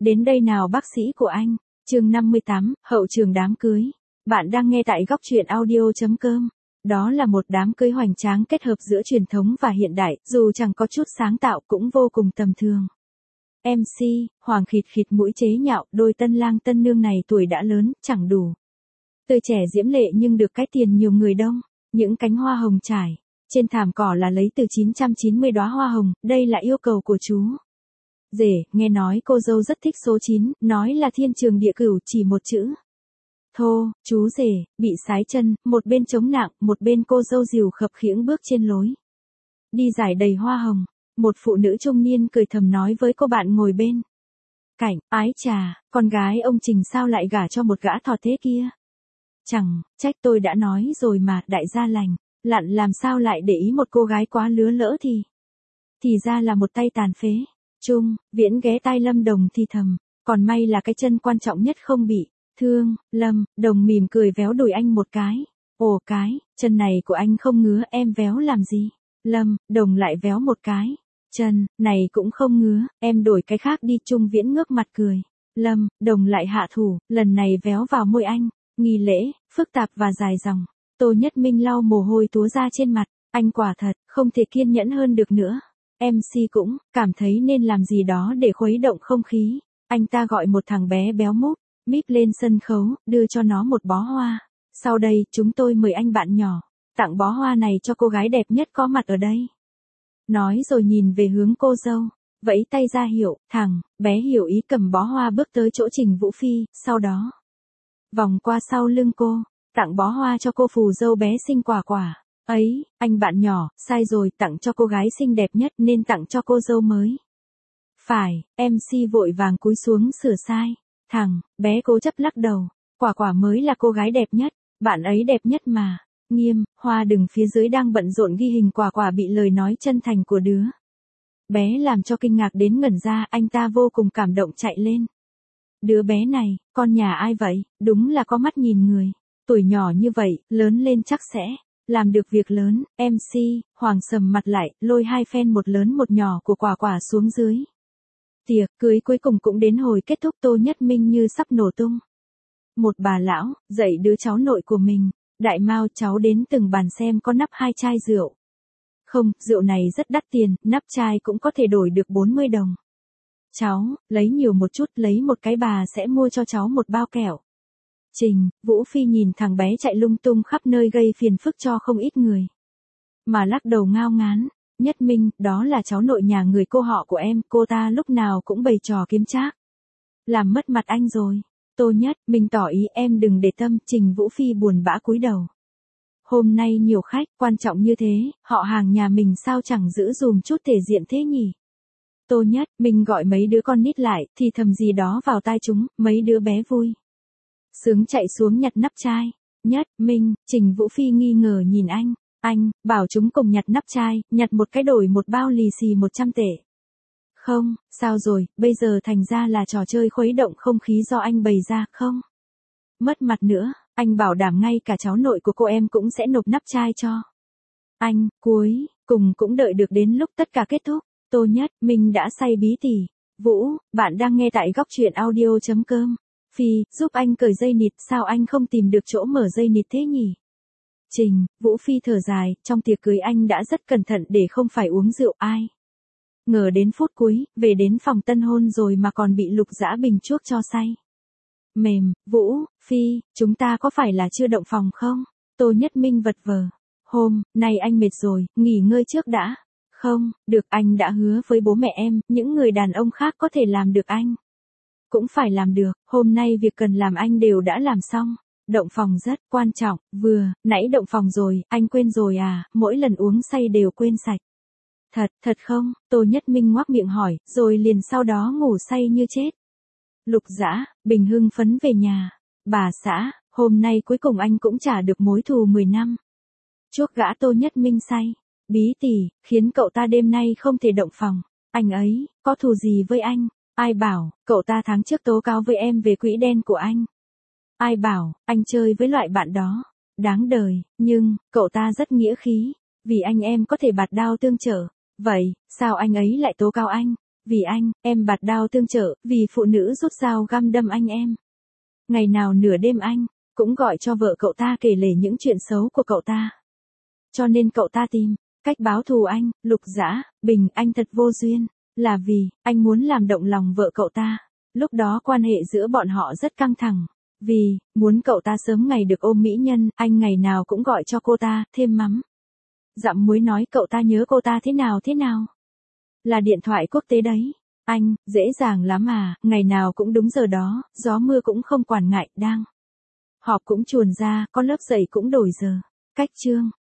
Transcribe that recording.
đến đây nào bác sĩ của anh. Chương 58, hậu trường đám cưới. Bạn đang nghe tại góc truyện audio.com. Đó là một đám cưới hoành tráng kết hợp giữa truyền thống và hiện đại, dù chẳng có chút sáng tạo cũng vô cùng tầm thường. MC, Hoàng khịt khịt mũi chế nhạo, đôi tân lang tân nương này tuổi đã lớn, chẳng đủ. Tươi trẻ diễm lệ nhưng được cái tiền nhiều người đông, những cánh hoa hồng trải. Trên thảm cỏ là lấy từ 990 đóa hoa hồng, đây là yêu cầu của chú rể. Nghe nói cô dâu rất thích số 9, nói là thiên trường địa cửu chỉ một chữ. Thô, chú rể, bị sái chân, một bên chống nặng, một bên cô dâu dìu khập khiễng bước trên lối đi dài đầy hoa hồng. Một phụ nữ trung niên cười thầm nói với cô bạn ngồi bên cạnh, ái chà, con gái ông Trình sao lại gả cho một gã thọt thế kia. Chẳng trách tôi đã nói rồi mà, đại gia lành lặn làm sao lại để ý một cô gái quá lứa lỡ thì ra là một tay tàn phế. Trung Viễn ghé tai Lâm Đồng thì thầm, còn may là cái chân quan trọng nhất không bị thương. Lâm Đồng mỉm cười véo đùi anh một cái. Ồ, cái chân này của anh không ngứa, em véo làm gì? Lâm Đồng lại véo một cái. Chân này cũng không ngứa, em đổi cái khác đi. Trung Viễn ngước mặt cười. Lâm Đồng lại hạ thủ, lần này véo vào môi anh. Nghi lễ phức tạp và dài dòng. Tô Nhất Minh lau mồ hôi túa ra trên mặt, anh quả thật không thể kiên nhẫn hơn được nữa. MC cũng cảm thấy nên làm gì đó để khuấy động không khí. Anh ta gọi một thằng bé béo múp míp lên sân khấu, đưa cho nó một bó hoa. Sau đây, chúng tôi mời anh bạn nhỏ tặng bó hoa này cho cô gái đẹp nhất có mặt ở đây. Nói rồi nhìn về hướng cô dâu, vẫy tay ra hiệu. Thằng bé hiểu ý cầm bó hoa bước tới chỗ Trình Vũ Phi, sau đó vòng qua sau lưng cô, tặng bó hoa cho cô phù dâu bé xinh quả quả. Ấy, anh bạn nhỏ, sai rồi, tặng cho cô gái xinh đẹp nhất nên tặng cho cô dâu mới. Phải, MC vội vàng cúi xuống sửa sai. Thằng bé cố chấp lắc đầu, quả quả mới là cô gái đẹp nhất, bạn ấy đẹp nhất mà. Nghiêm, Hoa đừng phía dưới đang bận rộn ghi hình quả quả bị lời nói chân thành của đứa bé làm cho kinh ngạc đến ngẩn ra, anh ta vô cùng cảm động chạy lên. Đứa bé này, con nhà ai vậy, đúng là có mắt nhìn người. Tuổi nhỏ như vậy, lớn lên chắc sẽ làm được việc lớn. MC, Hoàng sầm mặt lại, lôi hai fan một lớn một nhỏ của quả quả xuống dưới. Tiệc cưới cuối cùng cũng đến hồi kết thúc. Tô Nhất Minh như sắp nổ tung. Một bà lão, dạy đứa cháu nội của mình, Đại Mao, cháu đến từng bàn xem có nắp 2 chai rượu. Không, rượu này rất đắt tiền, nắp chai cũng có thể đổi được 40 đồng. Cháu, lấy nhiều một chút, lấy một cái bà sẽ mua cho cháu một bao kẹo. Trình Vũ Phi nhìn thằng bé chạy lung tung khắp nơi gây phiền phức cho không ít người, mà lắc đầu ngao ngán. Nhất Minh, đó là cháu nội nhà người cô họ của em, cô ta lúc nào cũng bày trò kiếm trác, làm mất mặt anh rồi. Tô Nhất Minh tỏ ý em đừng để tâm. Trình Vũ Phi buồn bã cúi đầu. Hôm nay nhiều khách, quan trọng như thế, họ hàng nhà mình sao chẳng giữ dùm chút thể diện thế nhỉ? Tô Nhất Minh gọi mấy đứa con nít lại, thì thầm gì đó vào tai chúng, mấy đứa bé vui sướng chạy xuống nhặt nắp chai. Nhất Minh, Trình Vũ Phi nghi ngờ nhìn anh bảo chúng cùng nhặt nắp chai, nhặt một cái đổi một bao lì xì 100 tệ. Không, sao rồi, bây giờ thành ra là trò chơi khuấy động không khí do anh bày ra, không? Mất mặt nữa, anh bảo đảm ngay cả cháu nội của cô em cũng sẽ nộp nắp chai cho anh. Cuối cùng cũng đợi được đến lúc tất cả kết thúc. Tô Nhất Minh đã say bí tỉ. Vũ, bạn đang nghe tại góc truyện audio.com. Phi, giúp anh cởi dây nịt, sao anh không tìm được chỗ mở dây nịt thế nhỉ? Trình Vũ Phi thở dài, trong tiệc cưới anh đã rất cẩn thận để không phải uống rượu. Ai ngờ đến phút cuối, về đến phòng tân hôn rồi mà còn bị Lục Dã Bình chuốc cho say mềm. Vũ Phi, chúng ta có phải là chưa động phòng không? Tô Nhất Minh vật vờ. Hôm nay anh mệt rồi, nghỉ ngơi trước đã. Không, được, anh đã hứa với bố mẹ em, những người đàn ông khác có thể làm được anh cũng phải làm được. Hôm nay việc cần làm anh đều đã làm xong. Động phòng rất quan trọng, vừa nãy động phòng rồi, anh quên rồi à, mỗi lần uống say đều quên sạch. Thật không? Tô Nhất Minh ngoác miệng hỏi, rồi liền sau đó ngủ say như chết. Lục Dã Bình hưng phấn về nhà. Bà xã, hôm nay cuối cùng anh cũng trả được mối thù 10 năm. Chuốc gã Tô Nhất Minh say bí tỉ, khiến cậu ta đêm nay không thể động phòng. Anh ấy có thù gì với anh? Ai bảo, cậu ta tháng trước tố cáo với em về quỹ đen của anh. Ai bảo, anh chơi với loại bạn đó. Đáng đời, nhưng, cậu ta rất nghĩa khí. Vì anh em có thể bạt đao tương trợ. Vậy, sao anh ấy lại tố cáo anh? Vì anh, em bạt đao tương trợ, vì phụ nữ rút dao găm đâm anh em. Ngày nào nửa đêm anh cũng gọi cho vợ cậu ta kể lể những chuyện xấu của cậu ta. Cho nên cậu ta tìm cách báo thù anh, Lục Dã, Bình anh thật vô duyên, là vì anh muốn làm động lòng vợ cậu ta. Lúc đó quan hệ giữa bọn họ rất căng thẳng, vì muốn cậu ta sớm ngày được ôm mỹ nhân, anh ngày nào cũng gọi cho cô ta, thêm mắm dặm muối nói cậu ta nhớ cô ta thế nào. Là điện thoại quốc tế đấy. Anh, dễ dàng lắm à, ngày nào cũng đúng giờ đó, gió mưa cũng không quản ngại, đang họp cũng chuồn ra, có lớp dạy cũng đổi giờ. Cách chương